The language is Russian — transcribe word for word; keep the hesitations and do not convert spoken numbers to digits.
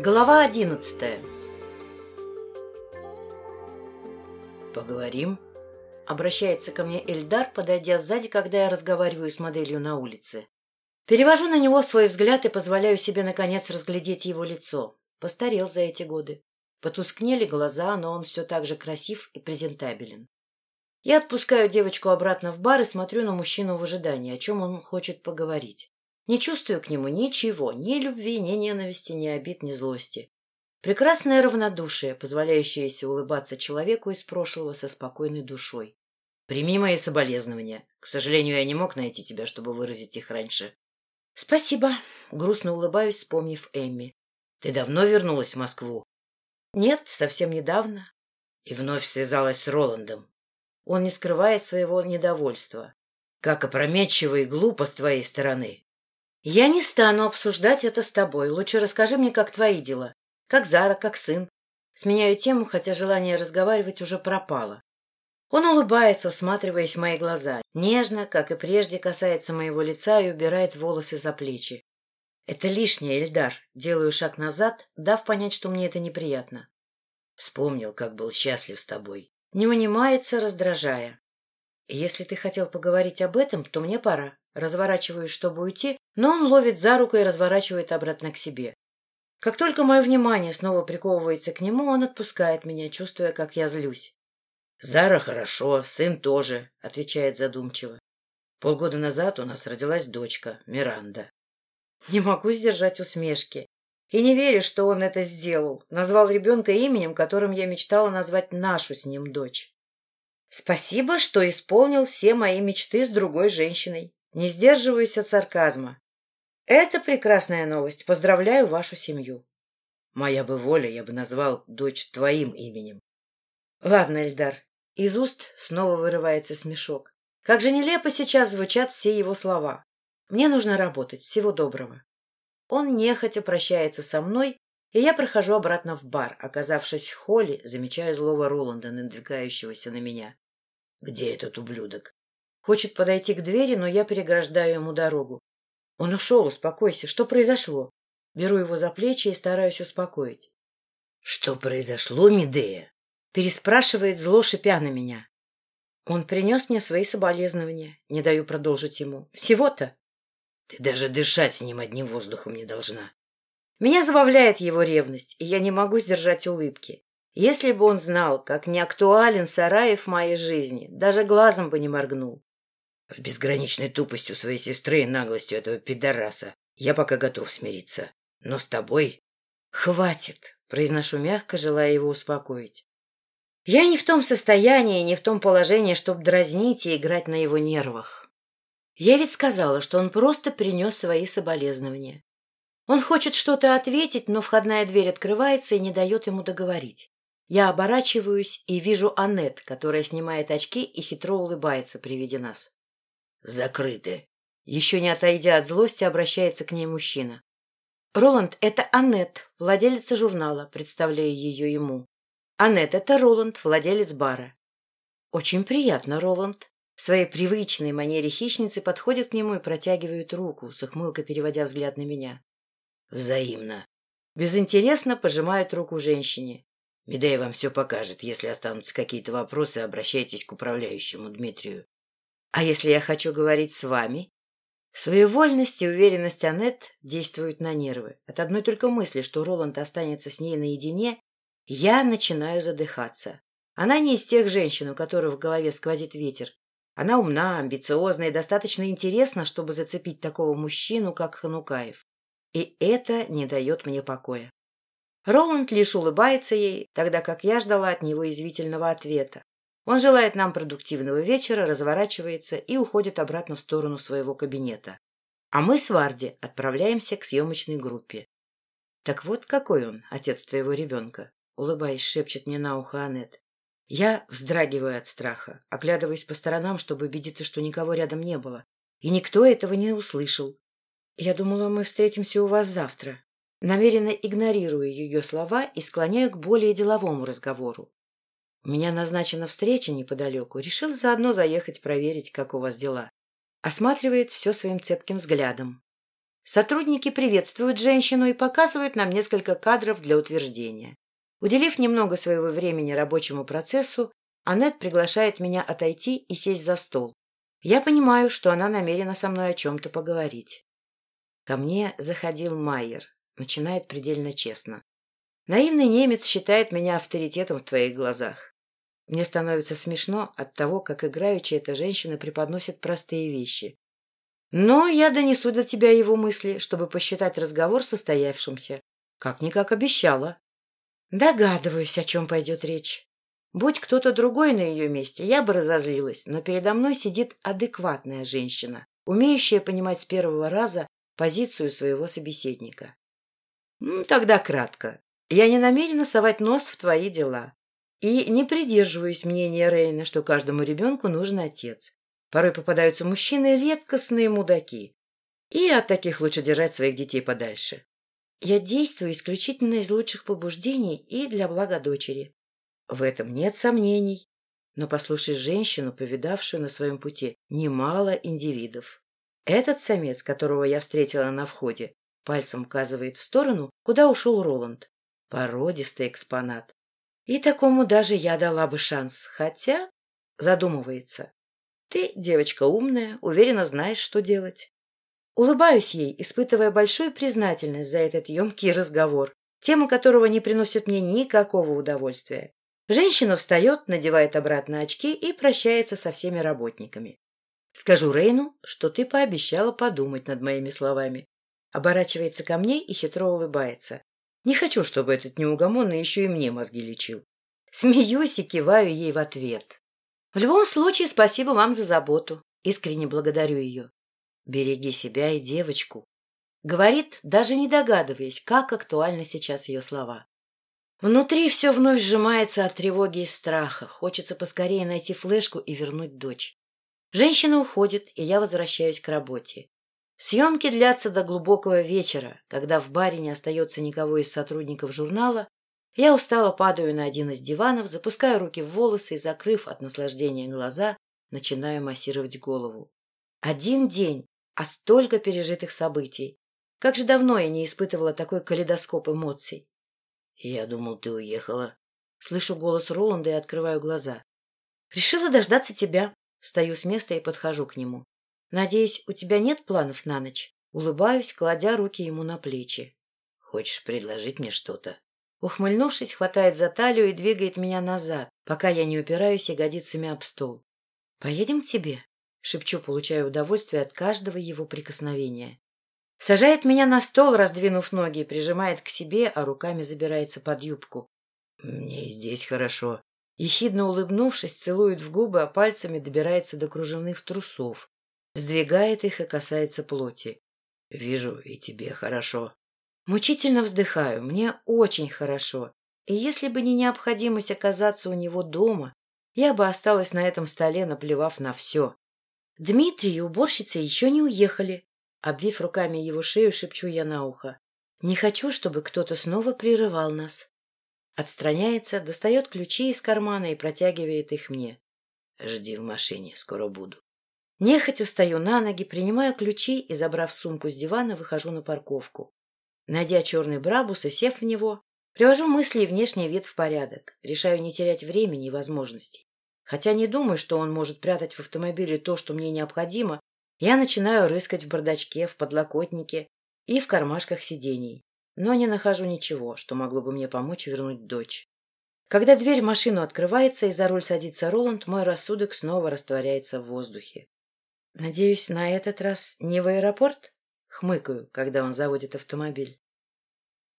Глава одиннадцатая. «Поговорим?» — обращается ко мне Эльдар, подойдя сзади, когда я разговариваю с моделью на улице. Перевожу на него свой взгляд и позволяю себе, наконец, разглядеть его лицо. Постарел за эти годы. Потускнели глаза, но он все так же красив и презентабелен. Я отпускаю девочку обратно в бар и смотрю на мужчину в ожидании, о чем он хочет поговорить. Не чувствую к нему ничего, ни любви, ни ненависти, ни обид, ни злости. Прекрасное равнодушие, позволяющееся улыбаться человеку из прошлого со спокойной душой. Прими мои соболезнования. К сожалению, я не мог найти тебя, чтобы выразить их раньше. Спасибо. Грустно улыбаюсь, вспомнив Эмми. Ты давно вернулась в Москву? Нет, совсем недавно. И вновь связалась с Роландом. Он не скрывает своего недовольства. Как опрометчиво и глупо с твоей стороны. Я не стану обсуждать это с тобой. Лучше расскажи мне, как твои дела. Как Зара, как сын. Сменяю тему, хотя желание разговаривать уже пропало. Он улыбается, всматриваясь в мои глаза. Нежно, как и прежде, касается моего лица и убирает волосы за плечи. Это лишнее, Эльдар. Делаю шаг назад, дав понять, что мне это неприятно. Вспомнил, как был счастлив с тобой. Не унимается, раздражая. Если ты хотел поговорить об этом, то мне пора. Разворачиваюсь, чтобы уйти, но он ловит за руку и разворачивает обратно к себе. Как только мое внимание снова приковывается к нему, он отпускает меня, чувствуя, как я злюсь. — Зара хорошо, сын тоже, — отвечает задумчиво. Полгода назад у нас родилась дочка, Миранда. Не могу сдержать усмешки. И не верю, что он это сделал. Назвал ребенка именем, которым я мечтала назвать нашу с ним дочь. Спасибо, что исполнил все мои мечты с другой женщиной. Не сдерживаюсь от сарказма. Это прекрасная новость. Поздравляю вашу семью. Моя бы воля, я бы назвал дочь твоим именем. Ладно, Эльдар. Из уст снова вырывается смешок. Как же нелепо сейчас звучат все его слова. Мне нужно работать. Всего доброго. Он нехотя прощается со мной, и я прохожу обратно в бар. Оказавшись в холле, замечаю злого Роланда, надвигающегося на меня. Где этот ублюдок? Хочет подойти к двери, но я переграждаю ему дорогу. Он ушел, успокойся. Что произошло? Беру его за плечи и стараюсь успокоить. — Что произошло, Медея? Переспрашивает зло, шипя на меня. Он принес мне свои соболезнования. Не даю продолжить ему. Всего-то. Ты даже дышать с ним одним воздухом не должна. Меня забавляет его ревность, и я не могу сдержать улыбки. Если бы он знал, как неактуален Сараев в моей жизни, даже глазом бы не моргнул. С безграничной тупостью своей сестры и наглостью этого пидораса я пока готов смириться. Но с тобой... Хватит, произношу мягко, желая его успокоить. Я не в том состоянии, не в том положении, чтобы дразнить и играть на его нервах. Я ведь сказала, что он просто принес свои соболезнования. Он хочет что-то ответить, но входная дверь открывается и не дает ему договорить. Я оборачиваюсь и вижу Аннет, которая снимает очки и хитро улыбается при виде нас. Закрыты. Еще не отойдя от злости, обращается к ней мужчина. Роланд — это Аннет, владелица журнала, представляю ее ему. Аннет — это Роланд, владелец бара. Очень приятно, Роланд. В своей привычной манере хищницы подходит к нему и протягивает руку, с ухмылкой переводя взгляд на меня. Взаимно. Безинтересно пожимает руку женщине. Медея вам все покажет. Если останутся какие-то вопросы, обращайтесь к управляющему Дмитрию. А если я хочу говорить с вами? Своевольность и уверенность Аннет действуют на нервы. От одной только мысли, что Роланд останется с ней наедине, я начинаю задыхаться. Она не из тех женщин, у которых в голове сквозит ветер. Она умна, амбициозна и достаточно интересна, чтобы зацепить такого мужчину, как Ханукаев. И это не дает мне покоя. Роланд лишь улыбается ей, тогда как я ждала от него язвительного ответа. Он желает нам продуктивного вечера, разворачивается и уходит обратно в сторону своего кабинета. А мы с Варди отправляемся к съемочной группе. — Так вот какой он, отец твоего ребенка, — улыбаясь, шепчет мне на ухо Аннет. Я вздрагиваю от страха, оглядываясь по сторонам, чтобы убедиться, что никого рядом не было. И никто этого не услышал. Я думала, мы встретимся у вас завтра. Намеренно игнорирую ее слова и склоняю к более деловому разговору. У меня назначена встреча неподалеку. Решил заодно заехать проверить, как у вас дела. Осматривает все своим цепким взглядом. Сотрудники приветствуют женщину и показывают нам несколько кадров для утверждения. Уделив немного своего времени рабочему процессу, Аннет приглашает меня отойти и сесть за стол. Я понимаю, что она намерена со мной о чем-то поговорить. Ко мне заходил Майер. Начинает предельно честно. Наивный немец считает меня авторитетом в твоих глазах. Мне становится смешно от того, как играючи эта женщина преподносит простые вещи. Но я донесу до тебя его мысли, чтобы посчитать разговор состоявшимся. Как-никак обещала. Догадываюсь, о чем пойдет речь. Будь кто-то другой на ее месте, я бы разозлилась, но передо мной сидит адекватная женщина, умеющая понимать с первого раза позицию своего собеседника. Ну, тогда кратко. Я не намерена совать нос в твои дела. И не придерживаюсь мнения Рейна, что каждому ребенку нужен отец. Порой попадаются мужчины редкостные мудаки. И от таких лучше держать своих детей подальше. Я действую исключительно из лучших побуждений и для блага дочери. В этом нет сомнений. Но послушай женщину, повидавшую на своем пути немало индивидов. Этот самец, которого я встретила на входе, пальцем указывает в сторону, куда ушел Роланд. Породистый экспонат. И такому даже я дала бы шанс, хотя задумывается. Ты, девочка умная, уверенно знаешь, что делать. Улыбаюсь ей, испытывая большую признательность за этот емкий разговор, тема которого не приносит мне никакого удовольствия. Женщина встает, надевает обратно очки и прощается со всеми работниками. Скажу Рейну, что ты пообещала подумать над моими словами. Оборачивается ко мне и хитро улыбается. Не хочу, чтобы этот неугомонный еще и мне мозги лечил. Смеюсь и киваю ей в ответ. В любом случае, спасибо вам за заботу. Искренне благодарю ее. Береги себя и девочку. Говорит, даже не догадываясь, как актуальны сейчас ее слова. Внутри все вновь сжимается от тревоги и страха. Хочется поскорее найти флешку и вернуть дочь. Женщина уходит, и я возвращаюсь к работе. Съемки длятся до глубокого вечера. Когда в баре не остается никого из сотрудников журнала, я устало падаю на один из диванов, запускаю руки в волосы и, закрыв от наслаждения глаза, начинаю массировать голову. Один день, а столько пережитых событий. Как же давно я не испытывала такой калейдоскоп эмоций. «Я думал, ты уехала». Слышу голос Роланда и открываю глаза. «Решила дождаться тебя». Встаю с места и подхожу к нему. «Надеюсь, у тебя нет планов на ночь?» Улыбаюсь, кладя руки ему на плечи. «Хочешь предложить мне что-то?» Ухмыльнувшись, хватает за талию и двигает меня назад, пока я не упираюсь ягодицами об стол. «Поедем к тебе?» — шепчу, получая удовольствие от каждого его прикосновения. Сажает меня на стол, раздвинув ноги, прижимает к себе, а руками забирается под юбку. «Мне здесь хорошо». Ехидно улыбнувшись, целует в губы, а пальцами добирается до кружевных трусов. Сдвигает их и касается плоти. «Вижу, и тебе хорошо». Мучительно вздыхаю. Мне очень хорошо. И если бы не необходимость оказаться у него дома, я бы осталась на этом столе, наплевав на все. Дмитрий и уборщица еще не уехали. Обвив руками его шею, шепчу я на ухо. Не хочу, чтобы кто-то снова прерывал нас. Отстраняется, достает ключи из кармана и протягивает их мне. Жди в машине, скоро буду. Нехотя встаю на ноги, принимаю ключи и, забрав сумку с дивана, выхожу на парковку. Найдя черный брабус и сев в него, привожу мысли и внешний вид в порядок. Решаю не терять времени и возможностей. Хотя не думаю, что он может прятать в автомобиле то, что мне необходимо, я начинаю рыскать в бардачке, в подлокотнике и в кармашках сидений. Но не нахожу ничего, что могло бы мне помочь вернуть дочь. Когда дверь в машину открывается и за руль садится Роланд, мой рассудок снова растворяется в воздухе. Надеюсь, на этот раз не в аэропорт? Хмыкаю, когда он заводит автомобиль.